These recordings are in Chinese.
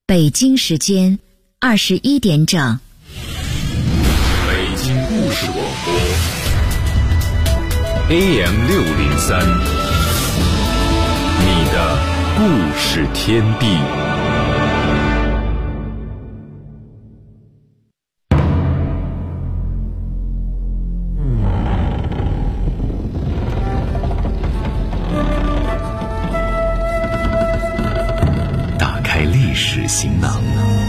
北京时间21点整。 北京故事广播 AM603，你的故事天地。打开历史行囊，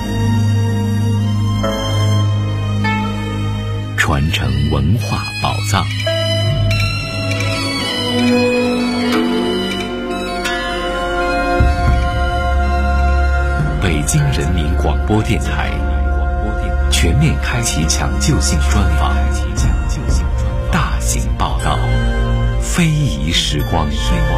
传承文化宝藏。北京人民广播电台全面开启抢救性专访，大型报道，非遗时光。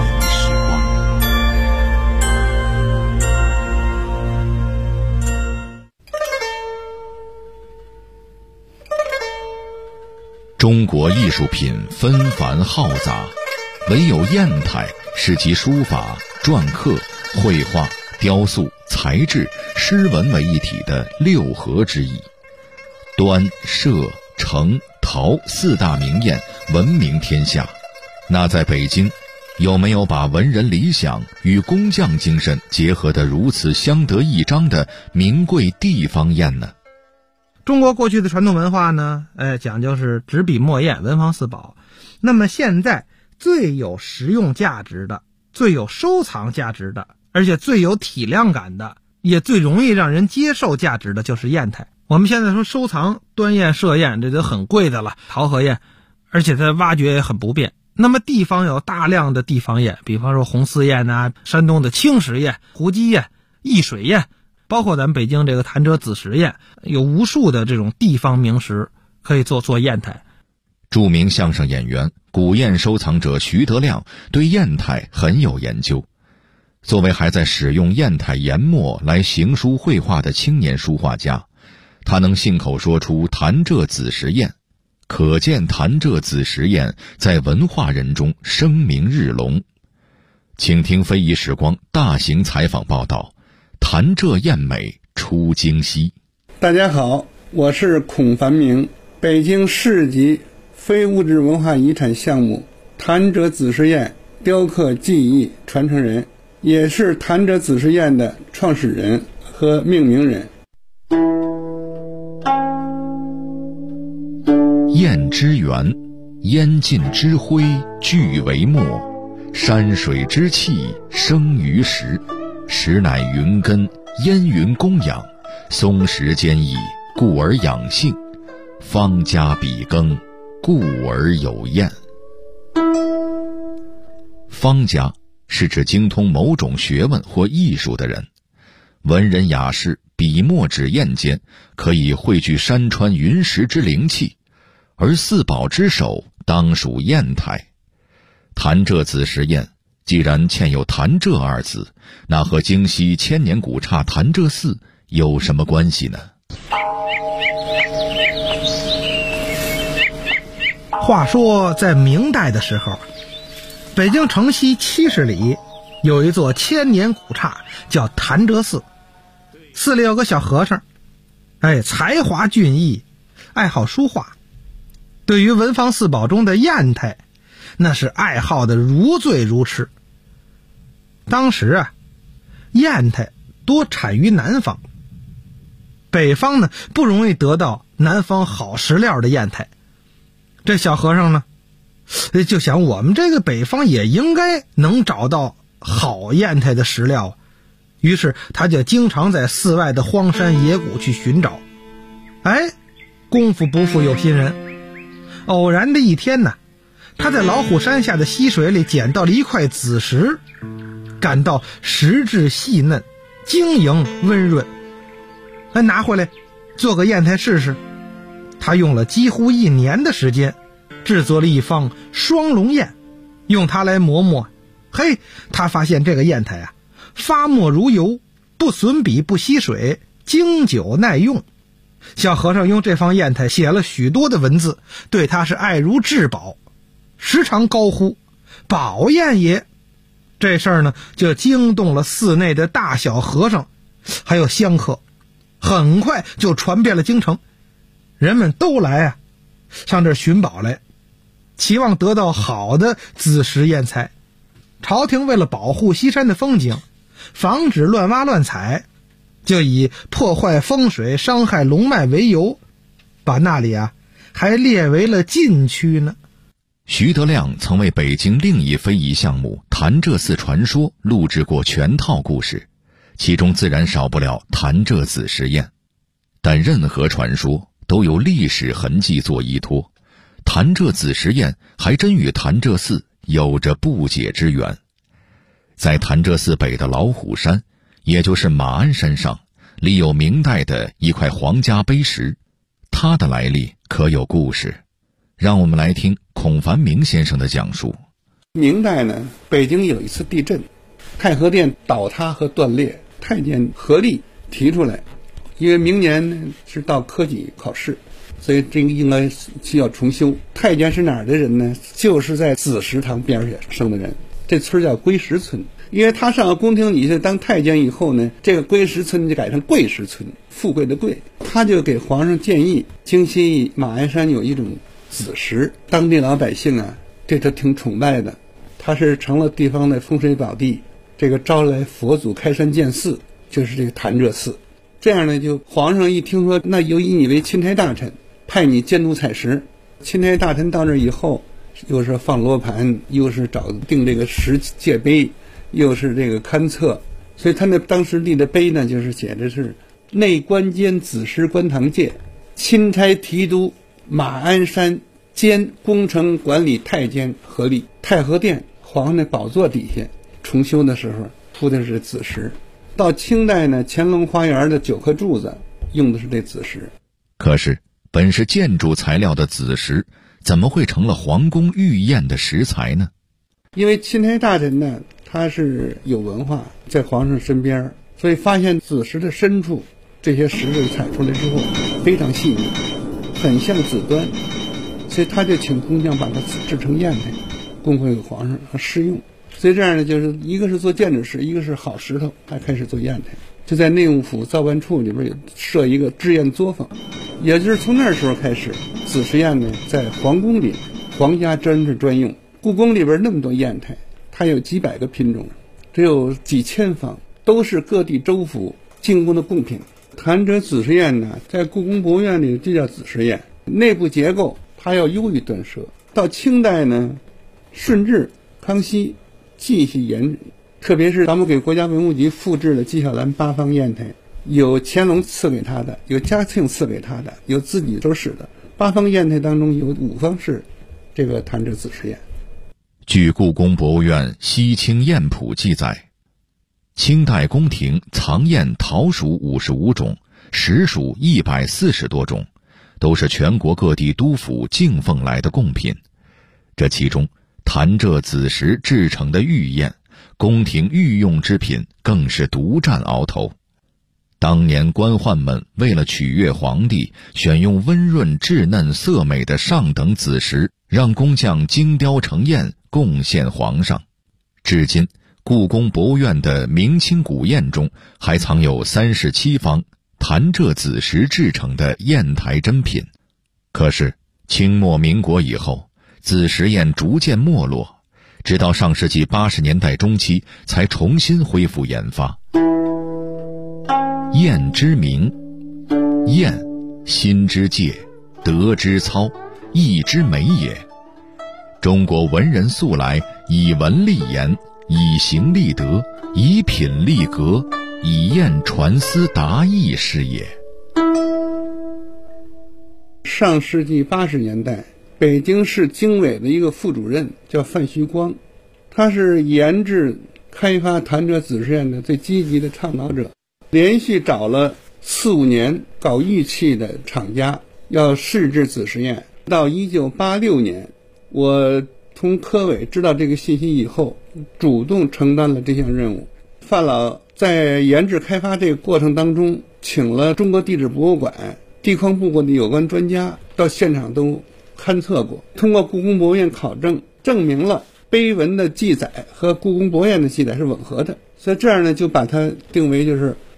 中国艺术品纷繁浩杂，唯有砚台是集书法、篆刻、绘画、雕塑、材质、诗文为一体的六合之一。端、歙、程、陶四大名砚闻名天下，那在北京有没有把文人理想与工匠精神结合得如此相得益彰的名贵地方砚呢？ 中国过去的传统文化呢，讲究是纸笔墨砚文房四宝。那么现在最有实用价值的、最有收藏价值的，而且最有体量感的，也最容易让人接受价值的就是砚台。我们现在说收藏端砚、歙砚，这都很贵的了，陶和砚，而且它挖掘也很不便。那么地方有大量的地方砚，比方说红丝砚啊，山东的青石砚、胡姬砚、易水砚，包括咱们北京这个潭柘子石砚，有无数的这种地方名石可以做砚台。 著名相声演员、古砚收藏者徐德亮对砚台很有研究。作为还在使用砚台研墨来行书绘画的青年书画家，他能信口说出潭柘子石砚，可见潭柘子石砚在文化人中声名日隆。请听非遗时光大型采访报道，潭柘砚美出京西。 大家好，我是孔繁明，北京市级非物质文化遗产项目潭柘子石砚雕刻技艺传承人，也是潭柘子石砚的创始人和命名人。 砚之源，烟尽之灰聚为墨，山水之气生于石，石乃云根，烟云供养，松石坚毅，故而养性，方家笔耕，故而有砚。方家是指精通某种学问或艺术的人，文人雅士笔墨纸砚间可以汇聚山川云石之灵气，而四宝之首当属砚台。潭柘子石砚既然嵌有潭柘二字，那和京西千年古刹潭柘寺有什么关系呢？ 话说在明代的时候，北京城西70里有一座千年古刹叫潭柘寺，寺里有个小和尚，才华俊逸，爱好书画，对于文房四宝中的砚台那是爱好的如醉如痴。当时砚台多产于南方，北方呢不容易得到南方好石料的砚台。这小和尚呢就想，我们这个北方也应该能找到好砚台的石料，于是他就经常在寺外的荒山野谷去寻找。功夫不负有心人，偶然的一天呢，他在老虎山下的溪水里捡到了一块紫石，感到石质细嫩，晶莹温润，拿回来做个砚台试试。他用了几乎1年的时间制作了一方双龙砚，用它来磨墨。他发现这个砚台发墨如油，不损笔不吸水，经久耐用。小和尚用这方砚台写了许多的文字，对它是爱如至宝，时常高呼宝砚也。这事儿呢就惊动了寺内的大小和尚， 还有香客，很快就传遍了京城，人们都来上这儿寻宝来，期望得到好的子时砚台。朝廷为了保护西山的风景，防止乱挖乱采，就以破坏风水、伤害龙脉为由，把那里还列为了禁区呢。 徐德亮曾为北京另一非遗项目潭柘寺传说录制过全套故事，其中自然少不了潭柘子时砚。但任何传说都有历史痕迹做依托，潭柘子时砚还真与潭柘寺有着不解之缘。在潭柘寺北的老虎山，也就是马鞍山上，立有明代的一块皇家碑石，它的来历可有故事。让我们来听孔繁明先生的讲述。 明代呢，北京有一次地震，太和殿倒塌和断裂，太监合力提出来，因为明年呢是到科举考试，所以这个应该需要重修。太监是哪儿的人呢？就是在子时堂边上生的人，这村叫归石村。因为他上了宫廷里去当太监以后呢，这个归石村就改成贵石村，富贵的贵。他就给皇上建议，京西马鞍山有一种子时，当地老百姓对他挺崇拜的，他是成了地方的风水宝地，这个招来佛祖开山建寺，就是这个潭柘寺。这样呢，就皇上一听说，那就以你为钦差大臣，派你监督采石。钦差大臣到这以后，又是放罗盘，又是找定这个石界碑，又是这个勘测，所以他那当时立的碑呢，就是写的是内官监子时观堂界，钦差提督马鞍山兼工程管理太监合力。太和殿皇上的宝座底下重修的时候铺的是子时。到清代呢，乾隆花园的9颗柱子用的是这子时。 可是本是建筑材料的子时，怎么会成了皇宫御宴的食材呢？ 因为钦差大臣呢，他是有文化，在皇上身边，所以发现子时的深处，这些石头采出来之后非常细腻，很像紫端，所以他就请工匠把它制成砚台，供回给皇上试用。所以这样呢，就是一个是做建筑石，一个是好石头，还开始做砚台。就在内务府造办处里边有设一个制砚作坊，也就是从那时候开始，子时砚呢在皇宫里皇家专制专用。故宫里边那么多砚台，它有几百个品种，只有几千方，都是各地州府进贡的贡品。潭柘子时砚呢，在故宫博物院里就叫子时砚，内部结构它要优于缎奢。到清代呢，顺治、康熙继续沿用，特别是咱们给国家文物局复制了纪晓岚8方砚台，有乾隆赐给他的，有嘉庆赐给他的，有自己所使的。8方砚台当中有5方是这个潭柘子时砚。 据故宫博物院西清砚谱记载，清代宫廷藏砚陶属55种，实属140多种，都是全国各地督府敬奉来的贡品。这其中潭柘子时制成的御砚，宫廷御用之品，更是独占鳌头。当年官宦们为了取悦皇帝，选用温润稚嫩色美的上等子时，让工匠精雕成砚贡献皇上。至今故宫博物院的明清古砚中还藏有37方潭柘子时制成的砚台珍品。可是清末民国以后，子时砚逐渐没落，直到上世纪80年代中期才重新恢复研发。砚之名，砚，心之戒，德之操，义之美也。中国文人素来以文立言，以形立德，以品立格，以砚传思达意是也。 上世纪80年代，北京市经委的一个副主任叫范徐光，他是研制开发潭柘子时砚的最积极的倡导者，连续找了4、5年搞玉器的厂家要试制子时砚。到1986年，我从科委知道这个信息以后，主动承担了这项任务。范老在研制开发这个过程当中，请了中国地质博物馆、地矿部的有关专家到现场都勘测过，通过故宫博物院考证，证明了碑文的记载和故宫博物院的记载是吻合的。所以这样呢，就把它定为就是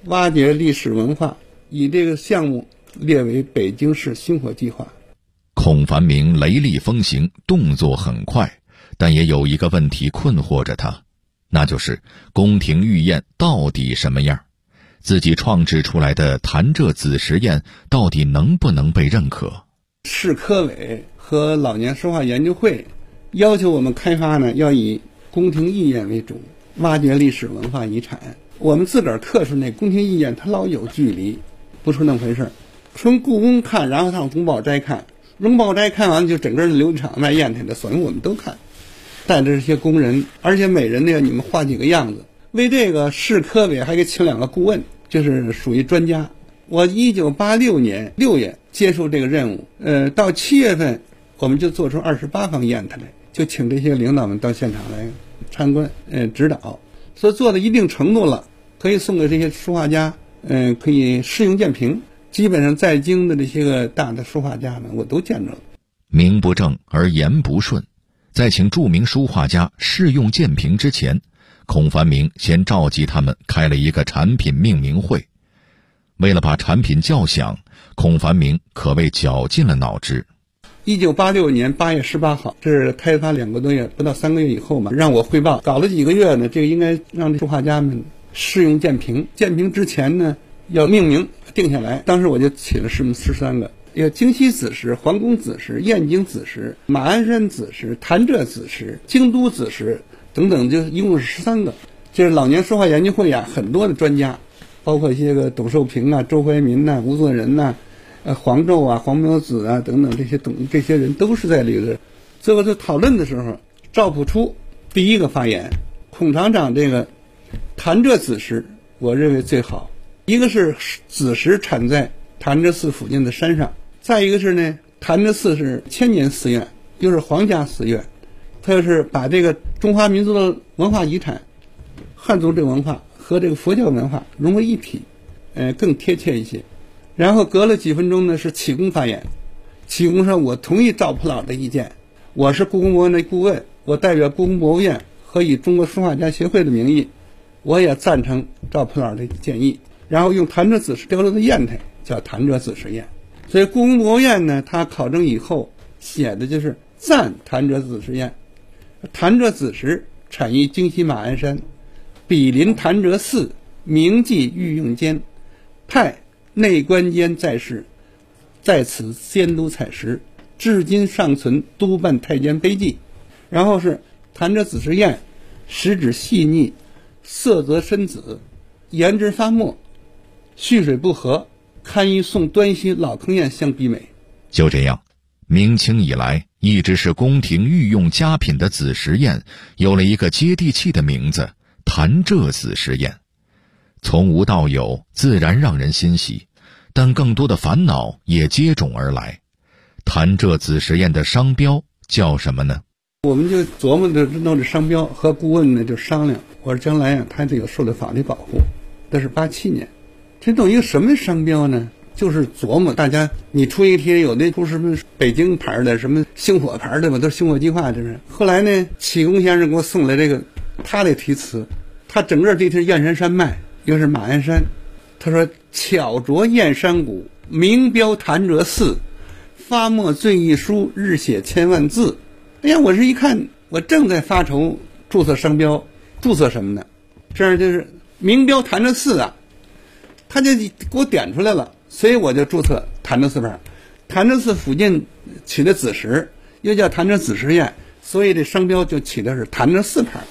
挖掘历史文化，以这个项目列为北京市星火计划。 孔繁明雷厉风行，动作很快，但也有一个问题困惑着他，那就是宫廷御宴到底什么样？自己创制出来的潭柘子实验到底能不能被认可？ 市科委和老年书画研究会要求我们开发呢，要以宫廷御宴为主，挖掘历史文化遗产。我们自个儿刻出那宫廷御宴，它老有距离，不是那么回事。从故宫看，然后上荣宝斋看，荣宝斋看完就整个琉璃厂卖砚台的，所以我们都看，带着这些工人，而且每人呢，你们画几个样子。为这个市科委还给请2个顾问，就是属于专家。我1986年6月接受这个任务，到7月份我们就做出28方砚台来，就请这些领导们到现场来参观，指导。所以做到一定程度了，可以送给这些书画家，可以试用鉴评。基本上在京的这些个大的书画家呢，我都见着了。 名不正而言不顺，在请著名书画家试用鉴评之前，孔繁明先召集他们开了一个产品命名会。为了把产品叫响，孔繁明可谓绞尽了脑汁。 1986年8月18号，这是开发2个多月，不到3个月以后嘛，让我汇报。搞了几个月呢，这个应该让书画家们试用鉴评。鉴评之前呢，要命名定下来。当时我就起了13个，有京西子石、皇宫子石、燕京子石、马鞍山子石、潭柘子石、京都子石等等，就一共是13个。这是老年书画研究会很多的专家，包括一些个董寿平啊、周怀民呐、吴作人呐、黄胄啊、黄苗子啊等等，这些人都是在这个。最后在讨论的时候，赵朴初第一个发言，孔厂长这个潭柘子石我认为最好。一个是子石产在潭柘寺附近的山上，再一个是呢，潭柘寺是千年寺院，又是皇家寺院，它就是把这个中华民族的文化遗产、汉族这个文化和这个佛教文化融为一体，更贴切一些。然后隔了几分钟呢，是启功发言。启功说：“我同意赵朴老的意见，我是故宫博物院的顾问，我代表故宫博物院和以中国书画家协会的名义，我也赞成赵朴老的建议。然后用潭柘子石雕出的砚台叫潭柘子石砚。所以故宫博物院呢，他考证以后写的就是赞潭柘子石砚。潭柘子石产于京西马鞍山，毗邻潭柘寺，铭记御用间，派内官监在世，在此监督采石，至今尚存督办太监碑记。然后是潭柘子石砚，石质细腻，色泽深紫，颜质发墨，蓄水不和，堪与宋端溪老坑砚相媲美。 就这样，明清以来一直是宫廷御用佳品的子石砚有了一个接地气的名字——潭柘子石砚。从无到有，自然让人欣喜，但更多的烦恼也接踵而来。潭柘子石砚的商标叫什么呢？ 我们就琢磨着弄这商标，和顾问呢就商量。我说将来它得有受到法律保护。这是87年，这弄一个什么商标呢？就是琢磨大家，你出一贴，有的出什么北京牌的，什么星火牌的吧，都是星火计划，这是。后来呢，启功先生给我送来这个他的题词，他整个这条燕山山脉又是马鞍山，他说巧琢燕山谷，名标潭柘寺，发墨最一书，日写千万字。哎呀，我这一看，我正在发愁注册商标，注册什么呢？这样就是名标潭柘寺啊，他就给我点出来了，所以我就注册潭柘寺牌。潭柘寺附近起的子石又叫潭柘子石砚，所以这商标就起的是潭柘寺牌。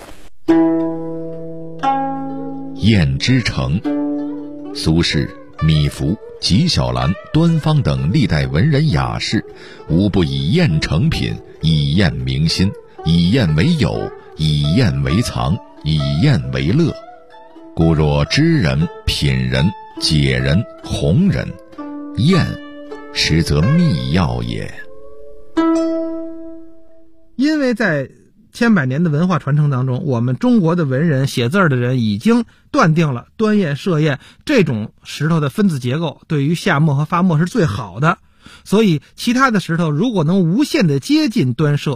砚之城，苏轼、米芾、纪晓岚、端方等历代文人雅士，无不以砚成品，以砚明心，以砚为友，以砚为藏，以砚为乐。故若知人、品人、解人、弘人，砚实则秘药也。 因为在千百年的文化传承当中，我们中国的文人写字的人已经断定了端砚、射砚这种石头的分子结构对于下墨和发墨是最好的，所以其他的石头如果能无限的接近端射，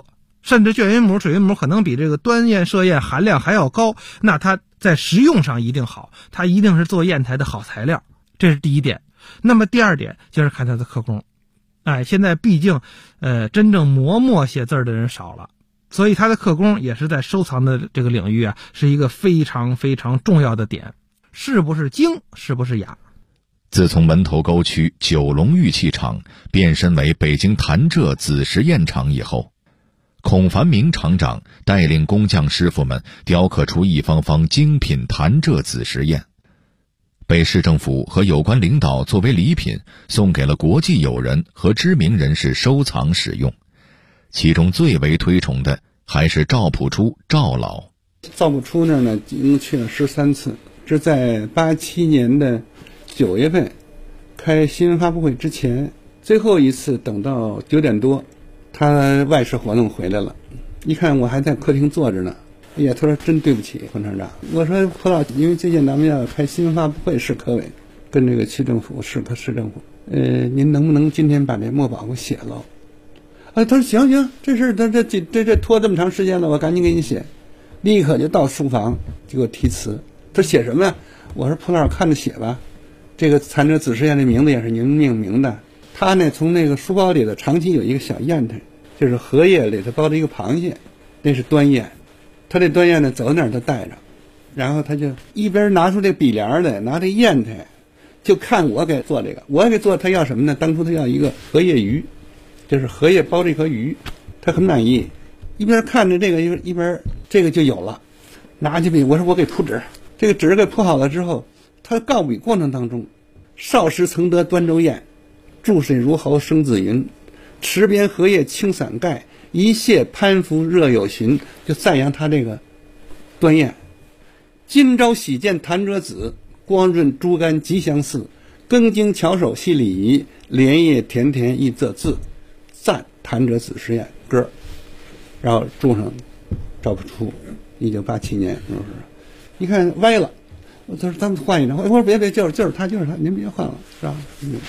甚至绢云母、水云母可能比这个端砚、歙砚含量还要高，那它在食用上一定好，它一定是做砚台的好材料，这是第一点。那么第二点就是看它的刻工。现在毕竟真正磨墨写字的人少了，所以它的刻工也是在收藏的这个领域是一个非常非常重要的点，是不是精，是不是雅。 自从门头沟区九龙玉器厂变身为北京潭柘紫石砚厂以后，孔繁明厂长带领工匠师傅们雕刻出一方方精品潭柘紫石砚，被市政府和有关领导作为礼品送给了国际友人和知名人士收藏使用。其中最为推崇的还是赵朴初赵老。 赵朴初那儿呢，一共去了13次，这在87年的9月份开新闻发布会之前，最后一次等到9点多，他外事活动回来了，一看我还在客厅坐着呢，哎呀，他说真对不起冯厂长。我说蒲老，因为最近咱们要开新闻发布会，市科委跟这个区政府、市政府，您能不能今天把这墨宝给我写了？他说行，这事这拖这么长时间了，我赶紧给你写。立刻就到书房就给我题词。他说写什么呀？我说蒲老看着写吧。这个潭柘紫石砚的名字也是您命名的。他呢从那个书包里头长期有一个小砚台，就是荷叶里头包着一个螃蟹，那是端砚。他这端砚呢走哪儿都带着，然后他就一边拿出这笔帘来，拿这砚台，就看我给做这个。我给做他要什么呢？当初他要一个荷叶鱼，就是荷叶包着一颗鱼，他很满意。一边看着这个一边这个就有了，拿起笔我说我给铺纸，这个纸给铺好了之后，他告笔过程当中，少时曾得端州砚，注水如毫生紫云，池边荷叶轻伞盖，一泻攀附热有寻，就赞扬他这个端砚。今朝喜见潭柘紫，光润珠干极相似，庚经巧手细礼仪，莲叶甜甜亦仄字，赞潭柘紫石砚歌。然后注上赵朴初1987年，你看歪了，他说咱们换一张，我说别就是他，您别换了，是吧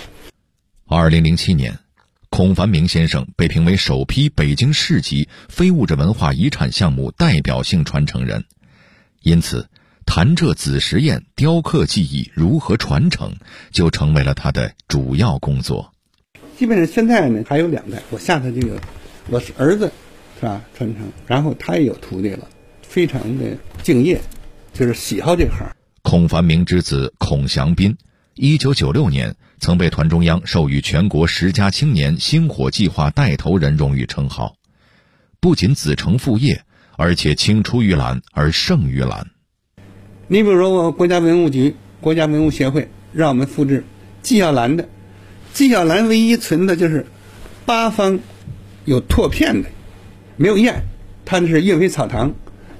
？2007年，孔繁明先生被评为首批北京市级非物质文化遗产项目代表性传承人，因此潭柘紫石砚雕刻技艺如何传承就成为了他的主要工作。 基本上现在呢还有2代，我下头这个我是儿子是吧传承，然后他也有徒弟了，非常的敬业，就是喜好这行。 孔繁明之子孔祥斌1996年曾被团中央授予全国10佳青年星火计划带头人荣誉称号，不仅子承父业，而且青出于蓝而胜于蓝。 你比如说我国家文物局、国家文物协会让我们复制纪晓岚的，纪晓岚唯一存的就是8方有拓片的，没有砚，他那是岳飞草堂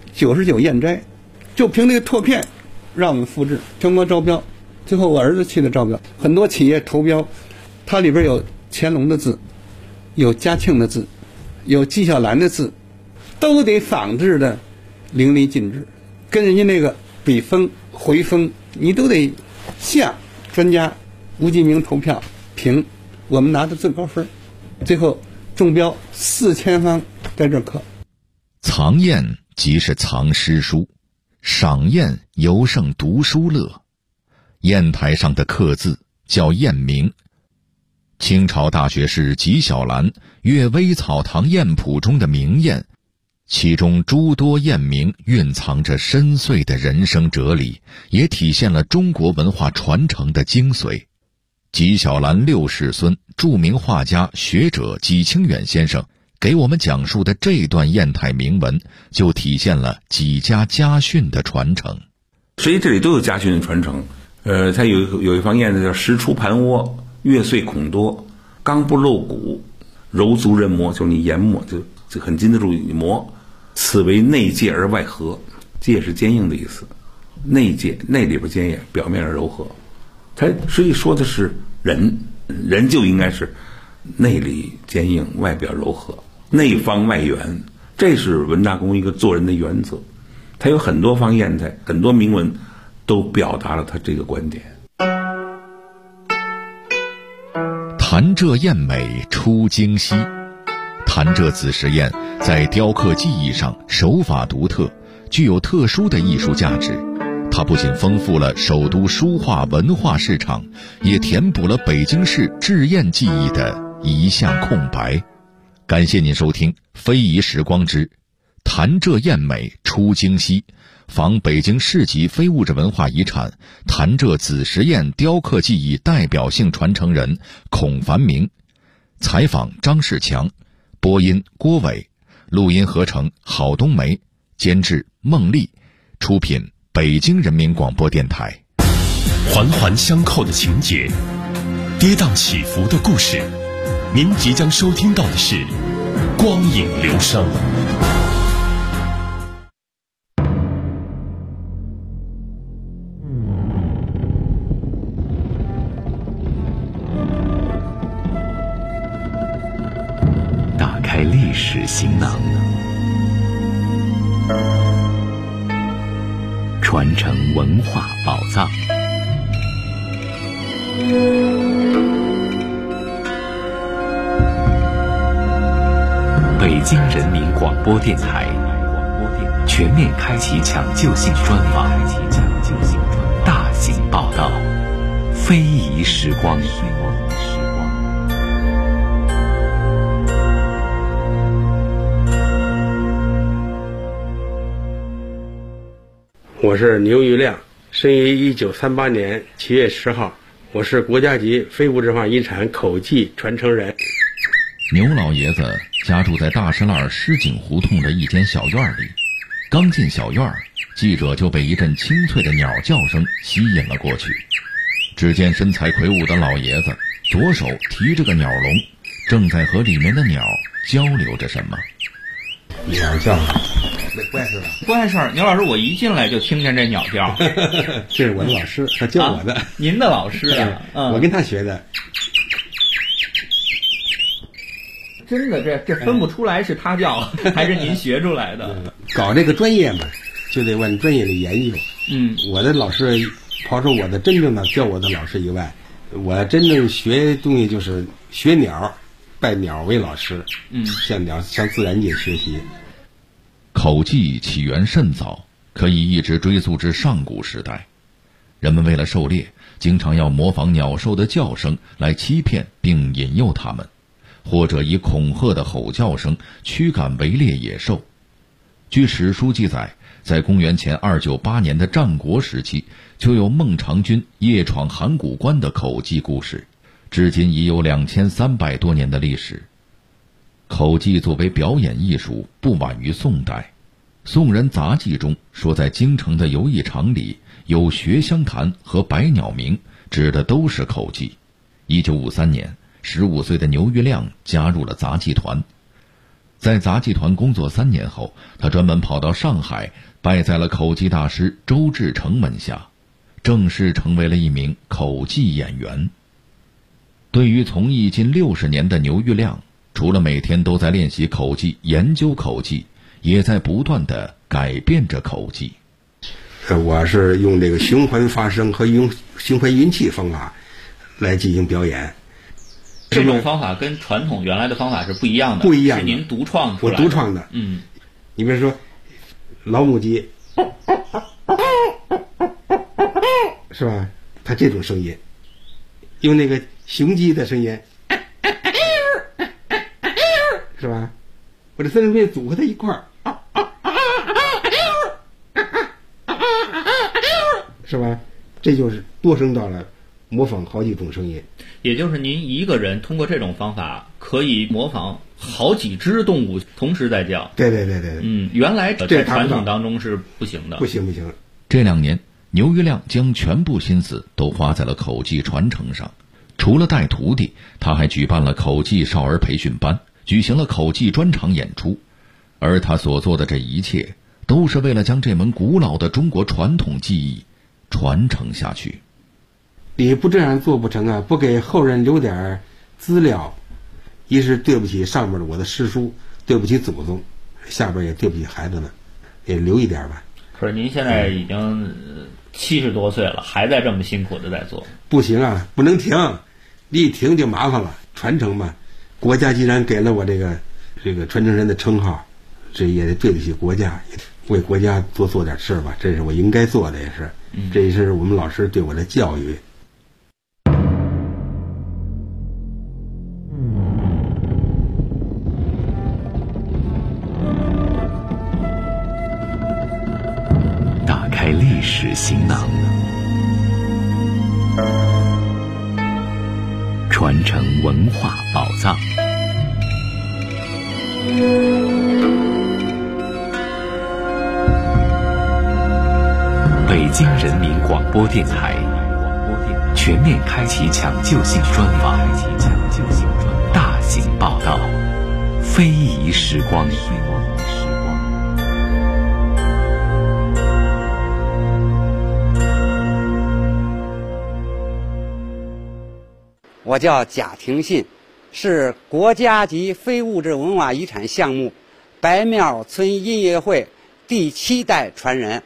99砚斋，就凭这个拓片让我们复制，全国招标，最后我儿子去的招标，很多企业投标，它里边有乾隆的字，有嘉庆的字，有纪晓岚的字，都得仿制的淋漓尽致，跟人家那个笔锋回锋你都得像。专家吴继明投票评，我们拿的最高分，最后中标4000方在这刻。 藏砚即是藏诗书，赏砚尤胜读书乐。砚台上的刻字叫砚名。清朝大学士纪晓岚《阅微草堂砚谱》中的名砚，其中诸多砚名蕴藏着深邃的人生哲理，也体现了中国文化传承的精髓。纪晓岚6世孙、著名画家学者纪清远先生给我们讲述的这段砚台铭文，就体现了纪家家训的传承。 实际这里都有家训的传承。它有一方砚子叫石出盘窝，月碎孔多，刚不露骨，柔足人磨，就是你研磨就很经得住你磨。此为内介而外和，介是坚硬的意思，内介内里边坚硬，表面上柔和。它实际说的是人就应该是内里坚硬，外表柔和，内方外圆，这是文大公一个做人的原则。它有很多方砚台，很多铭文都表达了他这个观点。 潭柘砚美出京西， 潭柘子实验在雕刻技艺上手法独特，具有特殊的艺术价值。它不仅丰富了首都书画文化市场，也填补了北京市制砚技艺的一项空白。感谢您收听《非遗时光之潭柘砚美出京西》，访北京市级非物质文化遗产潭柘子实验雕刻技艺代表性传承人孔繁明，采访张世强，播音郭伟，录音合成郝冬梅，监制孟丽，出品北京人民广播电台。 环环相扣的情节，跌宕起伏的故事，您即将收听到的是光影流声。 打开历史行囊，传承文化宝藏。北京人民广播电台全面开启抢救性专访，大型报道，非遗时光。 我是牛玉亮，生于1938年7月10号，我是国家级非物质文化遗产口技传承人。 牛老爷子家住在大石栏狮井胡同的一间小院里，刚进小院，记者就被一阵清脆的鸟叫声吸引了过去。只见身材魁梧的老爷子左手提着个鸟笼，正在和里面的鸟交流着什么。 鸟叫，没怪事吧？ 怪事儿，牛老师，我一进来就听见这鸟叫。 这是我的老师，他教我的。 您的老师啊？ 我跟他学的。 真的，这分不出来是他叫还是您学出来的。 搞这个专业嘛，就得往专业里研究。我的老师，刨出我的真正的教我的老师以外，我真正学东西就是学鸟，拜鸟为老师。向自然界学习。 口技起源甚早，可以一直追溯至上古时代。人们为了狩猎，经常要模仿鸟兽的叫声来欺骗并引诱它们，或者以恐吓的吼叫声驱赶围猎野兽。据史书记载，在公元前298年的战国时期，就有孟尝君夜闯函谷关的口技故事，至今已有2300多年的历史。口技作为表演艺术，不晚于宋代。宋人杂记中说，在京城的游艺场里有学香坛和百鸟鸣，指的都是口技。1953年，15岁的牛玉亮加入了杂技团。在杂技团工作3年后，他专门跑到上海，拜在了口技大师周志成门下，正式成为了一名口技演员。对于从艺近60年的牛玉亮，除了每天都在练习口技、研究口技，也在不断地改变着口技。 我是用这个循环发声和用循环运气方法来进行表演。 这种方法跟传统原来的方法是不一样的， 不一样的， 是您独创出来的。 我独创的。你比如说老母鸡，是吧？它这种声音，用那个雄鸡的声音，是吧？我这3种声音组合在一块儿，是吧？这就是多声道了，模仿好几种声音。 也就是您一个人通过这种方法可以模仿好几只动物同时在叫。 对。 原来在传统当中是不行的。 不行。 这2年，牛玉亮将全部心思都花在了口技传承上。除了带徒弟，他还举办了口技少儿培训班，举行了口技专场演出。而他所做的这一切，都是为了将这门古老的中国传统技艺传承下去。 你不这样做不成啊！不给后人留点资料，一是对不起上面的我的师叔，对不起祖宗，下边也对不起孩子们，也留一点吧。 可是您现在已经70多岁了，还在这么辛苦的在做。 不行啊，不能停，一停就麻烦了。传承嘛，国家既然给了我这个这个传承人的称号，这也得对得起国家，为国家多做点事吧，这是我应该做的，也是，这也是我们老师对我的教育。 打开历史行囊，传承文化宝藏。北京人民广播电台全面开启抢救性专访，大型报道，非遗时光。 我叫贾廷信，是国家级非物质文化遗产项目白庙村音乐会第7代传人。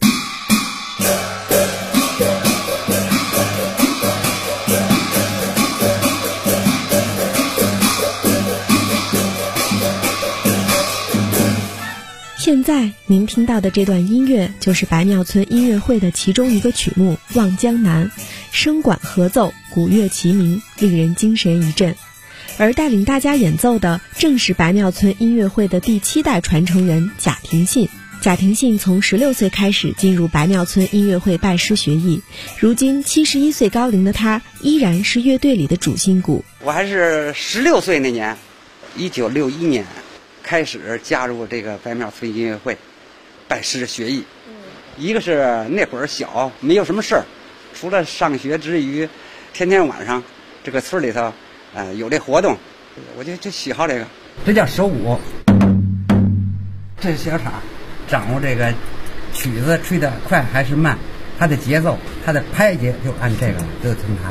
现在您听到的这段音乐就是白庙村音乐会的其中一个曲目《望江南》，声管合奏，鼓乐齐鸣，令人精神一振。而带领大家演奏的正是白庙村音乐会的第7代传承人贾廷信。贾廷信从16岁开始进入白庙村音乐会拜师学艺，如今71岁高龄的他依然是乐队里的主心骨。 我还是16岁那年，1961年开始加入这个白庙村音乐会，拜师学艺。一个是那会儿小，没有什么事儿，除了上学之余，天天晚上这个村里头，有这活动，我就喜好这个。这叫手鼓，这是小叉，掌握这个曲子吹得快还是慢，它的节奏，它的拍节就按这个，就听它的。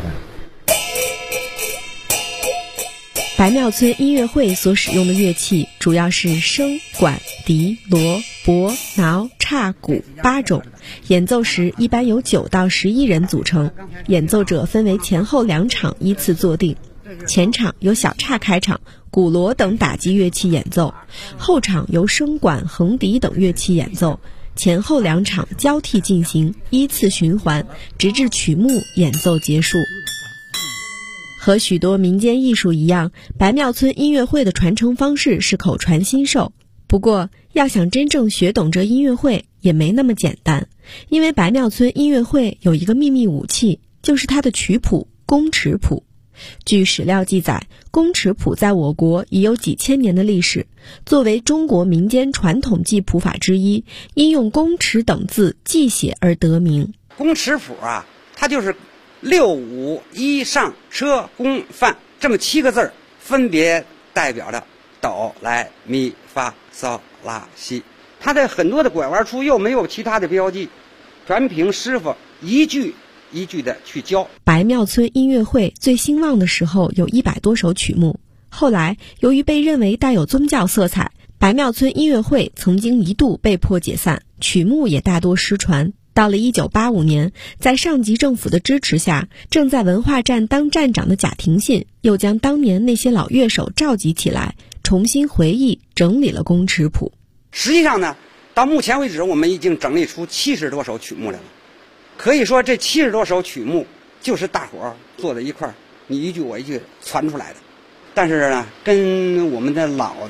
白庙村音乐会所使用的乐器主要是笙、管、笛、锣、钹、挠、叉、鼓8种，演奏时一般由9到11人组成，演奏者分为前后2场依次坐定，前场由小叉开场，鼓锣等打击乐器演奏，后场由笙管、横笛等乐器演奏，前后2场交替进行，依次循环，直至曲目演奏结束。和许多民间艺术一样，白庙村音乐会的传承方式是口传心授。不过，要想真正学懂这音乐会也没那么简单，因为白庙村音乐会有一个秘密武器，就是它的曲谱——宫尺谱。据史料记载，宫尺谱在我国已有几千年的历史，作为中国民间传统记谱法之一，因用宫尺等字记写而得名。 宫尺谱啊，它就是6、5、1上车宫范这么7个字，分别代表着哆来咪发嗦拉西。它的很多的拐弯处又没有其他的标记，全凭师傅一句一句的去教。 白庙村音乐会最兴旺的时候有100多首曲目，后来由于被认为带有宗教色彩，白庙村音乐会曾经一度被迫解散，曲目也大多失传。到了1985年，在上级政府的支持下，正在文化站当站长的贾廷信又将当年那些老乐手召集起来，重新回忆整理了宫尺谱。 实际上呢，到目前为止我们已经整理出70多首曲目来了，可以说这70多首曲目就是大伙儿坐在一块儿，你一句我一句传出来的。但是呢，跟我们的老